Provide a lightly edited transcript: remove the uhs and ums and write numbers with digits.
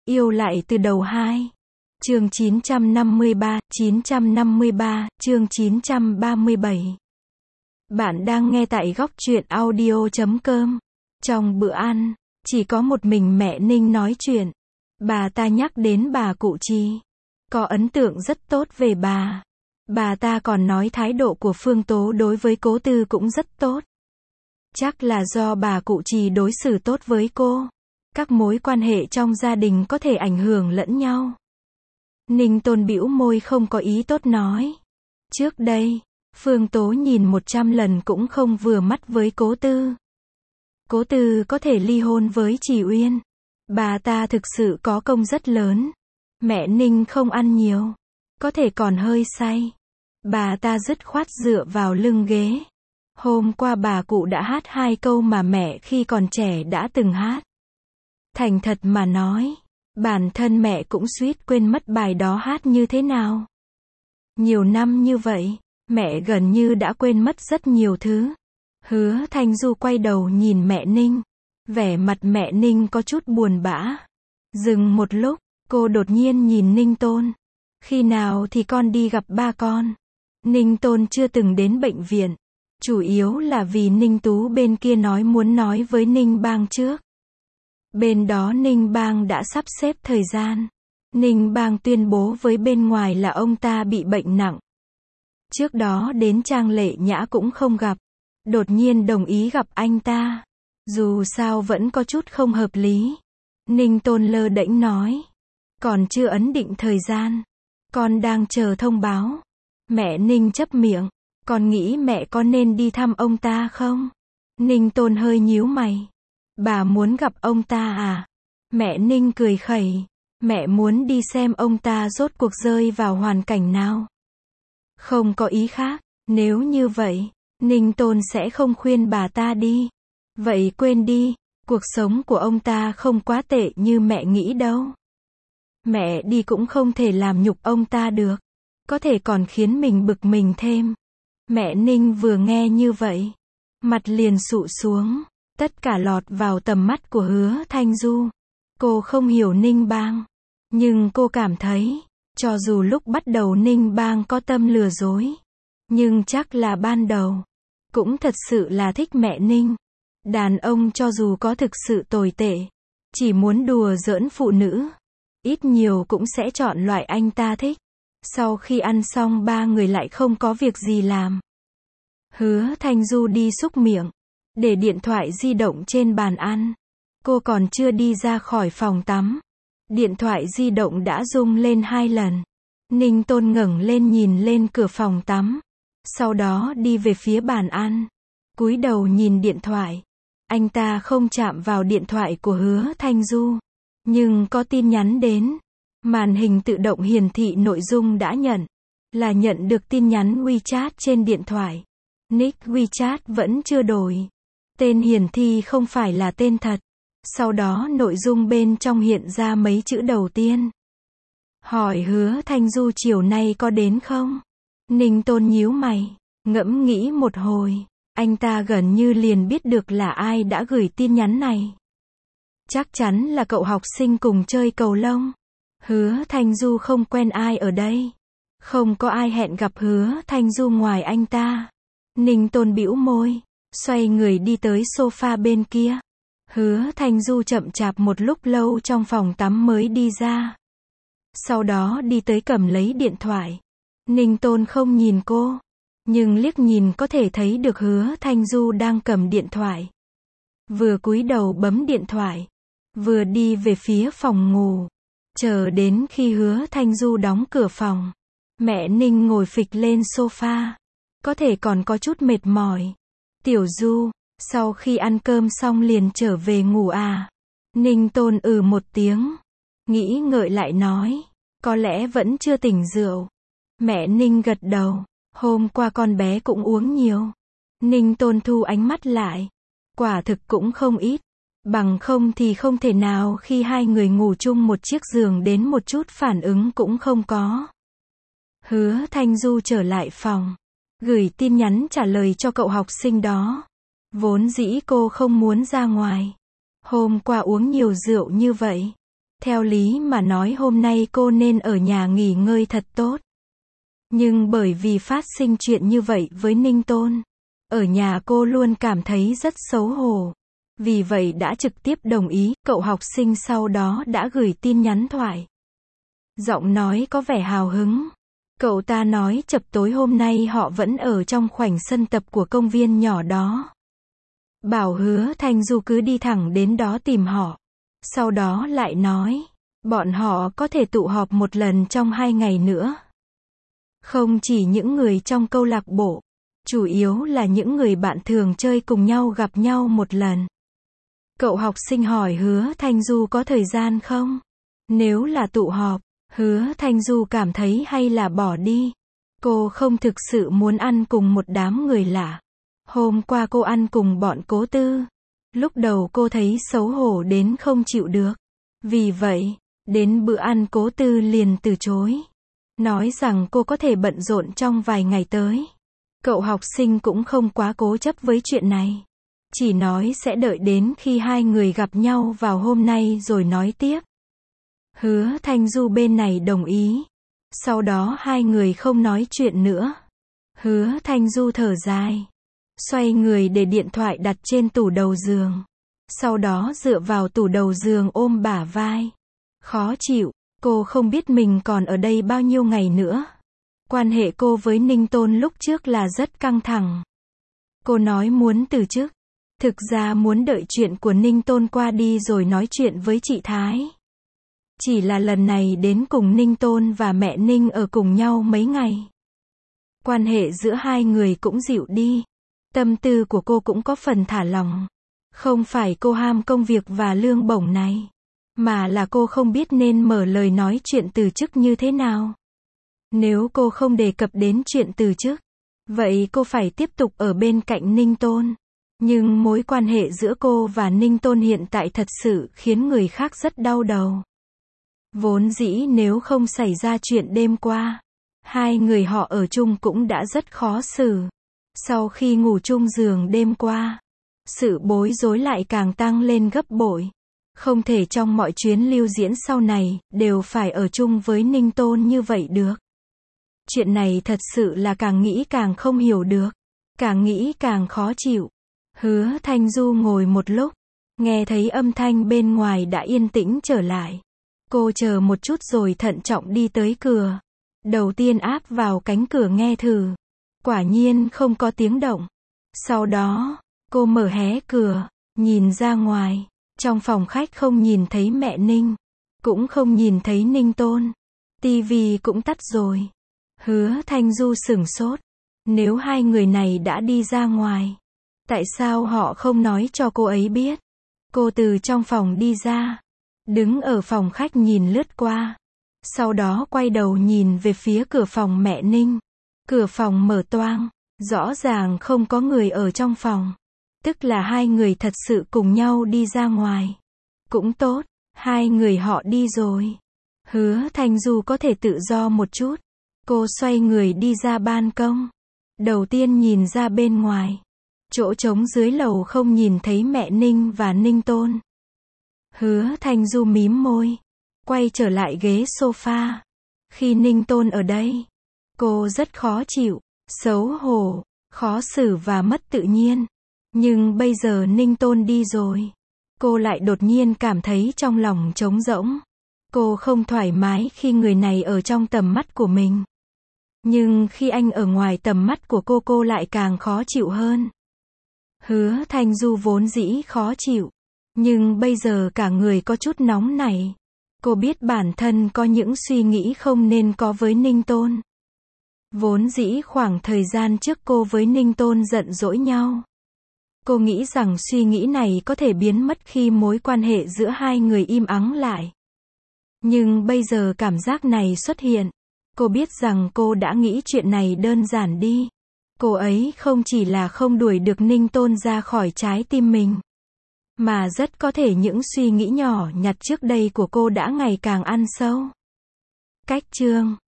Yêu lại từ đầu 2. Chương 953, chương 937. Bạn đang nghe tại góc truyện audio.com. Trong bữa ăn, chỉ có một mình mẹ Ninh nói chuyện. Bà ta nhắc đến bà cụ Trì. Có ấn tượng rất tốt về bà. Bà ta còn nói thái độ của Phương Tố đối với Cố Tư cũng rất tốt. Chắc là do bà cụ Trì đối xử tốt với cô. Các mối quan hệ trong gia đình có thể ảnh hưởng lẫn nhau. Ninh Tôn bĩu môi không có ý tốt nói. Trước đây, Phương Tố nhìn 100 lần cũng không vừa mắt với Cố Tư. Cố Tư có thể ly hôn với Trì Uyên. Bà ta thực sự có công rất lớn. Mẹ Ninh không ăn nhiều. Có thể còn hơi say. Bà ta dứt khoát dựa vào lưng ghế. Hôm qua bà cụ đã hát 2 câu mà mẹ khi còn trẻ đã từng hát. Thành thật mà nói, bản thân mẹ cũng suýt quên mất bài đó hát như thế nào. Nhiều năm như vậy, mẹ gần như đã quên mất rất nhiều thứ. Hứa Thanh Du quay đầu nhìn mẹ Ninh. Vẻ mặt mẹ Ninh có chút buồn bã. Dừng một lúc, cô đột nhiên nhìn Ninh Tôn. Khi nào thì con đi gặp ba con? Ninh Tôn chưa từng đến bệnh viện. Chủ yếu là vì Ninh Tú bên kia muốn nói với Ninh Bang trước. Bên đó Ninh Bang đã sắp xếp thời gian. Ninh Bang tuyên bố với bên ngoài là ông ta bị bệnh nặng. Trước đó đến Trang Lệ Nhã cũng không gặp. Đột nhiên đồng ý gặp anh ta. Dù sao vẫn có chút không hợp lý. Ninh Tôn lơ đễnh nói. Còn chưa ấn định thời gian. Con đang chờ thông báo. Mẹ Ninh chắp miệng. Con nghĩ mẹ có nên đi thăm ông ta không? Ninh Tôn hơi nhíu mày. Bà muốn gặp ông ta à? Mẹ Ninh cười khẩy. Mẹ muốn đi xem ông ta rốt cuộc rơi vào hoàn cảnh nào. Không có ý khác. Nếu như vậy, Ninh Tôn sẽ không khuyên bà ta đi. Vậy quên đi, cuộc sống của ông ta không quá tệ như mẹ nghĩ đâu. Mẹ đi cũng không thể làm nhục ông ta được. Có thể còn khiến mình bực mình thêm. Mẹ Ninh vừa nghe như vậy, mặt liền sụ xuống. Tất cả lọt vào tầm mắt của Hứa Thanh Du. Cô không hiểu Ninh Bang. Nhưng cô cảm thấy, cho dù lúc bắt đầu Ninh Bang có tâm lừa dối. Nhưng chắc là ban đầu, cũng thật sự là thích mẹ Ninh. Đàn ông cho dù có thực sự tồi tệ, chỉ muốn đùa giỡn phụ nữ, ít nhiều cũng sẽ chọn loại anh ta thích. Sau khi ăn xong ba người lại không có việc gì làm. Hứa Thanh Du đi xúc miệng, để điện thoại di động trên bàn ăn. Cô còn chưa đi ra khỏi phòng tắm. Điện thoại di động đã rung lên 2 lần. Ninh Tôn ngẩng lên nhìn lên cửa phòng tắm. Sau đó đi về phía bàn ăn. Cúi đầu nhìn điện thoại. Anh ta không chạm vào điện thoại của Hứa Thanh Du. Nhưng có tin nhắn đến. Màn hình tự động hiển thị nội dung đã nhận. Là nhận được tin nhắn WeChat trên điện thoại. Nick WeChat vẫn chưa đổi. Tên hiển thị không phải là tên thật. Sau đó nội dung bên trong hiện ra mấy chữ đầu tiên. Hỏi Hứa Thanh Du chiều nay có đến không? Ninh Tôn nhíu mày, ngẫm nghĩ một hồi. Anh ta gần như liền biết được là ai đã gửi tin nhắn này. Chắc chắn là cậu học sinh cùng chơi cầu lông. Hứa Thanh Du không quen ai ở đây. Không có ai hẹn gặp Hứa Thanh Du ngoài anh ta. Ninh Tôn bĩu môi, xoay người đi tới sofa bên kia. Hứa Thanh Du chậm chạp một lúc lâu trong phòng tắm mới đi ra. Sau đó đi tới cầm lấy điện thoại. Ninh Tôn không nhìn cô, nhưng liếc nhìn có thể thấy được Hứa Thanh Du đang cầm điện thoại. Vừa cúi đầu bấm điện thoại, vừa đi về phía phòng ngủ. Chờ đến khi Hứa Thanh Du đóng cửa phòng, mẹ Ninh ngồi phịch lên sofa. Có thể còn có chút mệt mỏi. Tiểu Du, sau khi ăn cơm xong liền trở về ngủ à? Ninh Tôn một tiếng. Nghĩ ngợi lại nói. Có lẽ vẫn chưa tỉnh rượu. Mẹ Ninh gật đầu. Hôm qua con bé cũng uống nhiều. Ninh Tôn thu ánh mắt lại. Quả thực cũng không ít. Bằng không thì không thể nào khi hai người ngủ chung một chiếc giường đến một chút phản ứng cũng không có. Hứa Thanh Du trở lại phòng. Gửi tin nhắn trả lời cho cậu học sinh đó. Vốn dĩ cô không muốn ra ngoài. Hôm qua uống nhiều rượu như vậy. Theo lý mà nói hôm nay cô nên ở nhà nghỉ ngơi thật tốt. Nhưng bởi vì phát sinh chuyện như vậy với Ninh Tôn, ở nhà cô luôn cảm thấy rất xấu hổ. Vì vậy đã trực tiếp đồng ý, cậu học sinh sau đó đã gửi tin nhắn thoại. Giọng nói có vẻ hào hứng. Cậu ta nói chập tối hôm nay họ vẫn ở trong khoảnh sân tập của công viên nhỏ đó. Bảo Hứa Thanh Du cứ đi thẳng đến đó tìm họ. Sau đó lại nói, bọn họ có thể tụ họp một lần trong 2 ngày nữa. Không chỉ những người trong câu lạc bộ, chủ yếu là những người bạn thường chơi cùng nhau gặp nhau một lần. Cậu học sinh hỏi Hứa Thanh Du có thời gian không? Nếu là tụ họp, Hứa Thanh Du cảm thấy hay là bỏ đi. Cô không thực sự muốn ăn cùng một đám người lạ. Hôm qua cô ăn cùng bọn Cố Tư. Lúc đầu cô thấy xấu hổ đến không chịu được. Vì vậy, đến bữa ăn Cố Tư liền từ chối. Nói rằng cô có thể bận rộn trong vài ngày tới. Cậu học sinh cũng không quá cố chấp với chuyện này. Chỉ nói sẽ đợi đến khi hai người gặp nhau vào hôm nay rồi nói tiếp. Hứa Thanh Du bên này đồng ý. Sau đó hai người không nói chuyện nữa. Hứa Thanh Du thở dài. Xoay người để điện thoại đặt trên tủ đầu giường. Sau đó dựa vào tủ đầu giường ôm bả vai. Khó chịu, cô không biết mình còn ở đây bao nhiêu ngày nữa. Quan hệ cô với Ninh Tôn lúc trước là rất căng thẳng. Cô nói muốn từ chức. Thực ra muốn đợi chuyện của Ninh Tôn qua đi rồi nói chuyện với chị Thái. Chỉ là lần này đến cùng Ninh Tôn và mẹ Ninh ở cùng nhau mấy ngày. Quan hệ giữa hai người cũng dịu đi. Tâm tư của cô cũng có phần thả lỏng. Không phải cô ham công việc và lương bổng này, mà là cô không biết nên mở lời nói chuyện từ chức như thế nào. Nếu cô không đề cập đến chuyện từ chức, vậy cô phải tiếp tục ở bên cạnh Ninh Tôn. Nhưng mối quan hệ giữa cô và Ninh Tôn hiện tại thật sự khiến người khác rất đau đầu. Vốn dĩ nếu không xảy ra chuyện đêm qua, hai người họ ở chung cũng đã rất khó xử. Sau khi ngủ chung giường đêm qua, sự bối rối lại càng tăng lên gấp bội. Không thể trong mọi chuyến lưu diễn sau này, đều phải ở chung với Ninh Tôn như vậy được. Chuyện này thật sự là càng nghĩ càng không hiểu được. Càng nghĩ càng khó chịu. Hứa Thanh Du ngồi một lúc, nghe thấy âm thanh bên ngoài đã yên tĩnh trở lại. Cô chờ một chút rồi thận trọng đi tới cửa. Đầu tiên áp vào cánh cửa nghe thử. Quả nhiên không có tiếng động. Sau đó, cô mở hé cửa, nhìn ra ngoài. Trong phòng khách không nhìn thấy mẹ Ninh, cũng không nhìn thấy Ninh Tôn. Tivi cũng tắt rồi. Hứa Thanh Du sửng sốt. Nếu hai người này đã đi ra ngoài, tại sao họ không nói cho cô ấy biết? Cô từ trong phòng đi ra, đứng ở phòng khách nhìn lướt qua. Sau đó quay đầu nhìn về phía cửa phòng mẹ Ninh. Cửa phòng mở toang, rõ ràng không có người ở trong phòng. Tức là hai người thật sự cùng nhau đi ra ngoài. Cũng tốt, hai người họ đi rồi. Hứa Thanh Du có thể tự do một chút. Cô xoay người đi ra ban công. Đầu tiên nhìn ra bên ngoài. Chỗ trống dưới lầu không nhìn thấy mẹ Ninh và Ninh Tôn. Hứa Thanh Du mím môi. Quay trở lại ghế sofa. Khi Ninh Tôn ở đây, cô rất khó chịu, xấu hổ, khó xử và mất tự nhiên. Nhưng bây giờ Ninh Tôn đi rồi, cô lại đột nhiên cảm thấy trong lòng trống rỗng. Cô không thoải mái khi người này ở trong tầm mắt của mình. Nhưng khi anh ở ngoài tầm mắt của cô lại càng khó chịu hơn. Hứa Thanh Du vốn dĩ khó chịu, nhưng bây giờ cả người có chút nóng nảy. Cô biết bản thân có những suy nghĩ không nên có với Ninh Tôn. Vốn dĩ khoảng thời gian trước cô với Ninh Tôn giận dỗi nhau. Cô nghĩ rằng suy nghĩ này có thể biến mất khi mối quan hệ giữa hai người im ắng lại. Nhưng bây giờ cảm giác này xuất hiện. Cô biết rằng cô đã nghĩ chuyện này đơn giản đi. Cô ấy không chỉ là không đuổi được Ninh Tôn ra khỏi trái tim mình, mà rất có thể những suy nghĩ nhỏ nhặt trước đây của cô đã ngày càng ăn sâu. Cách chương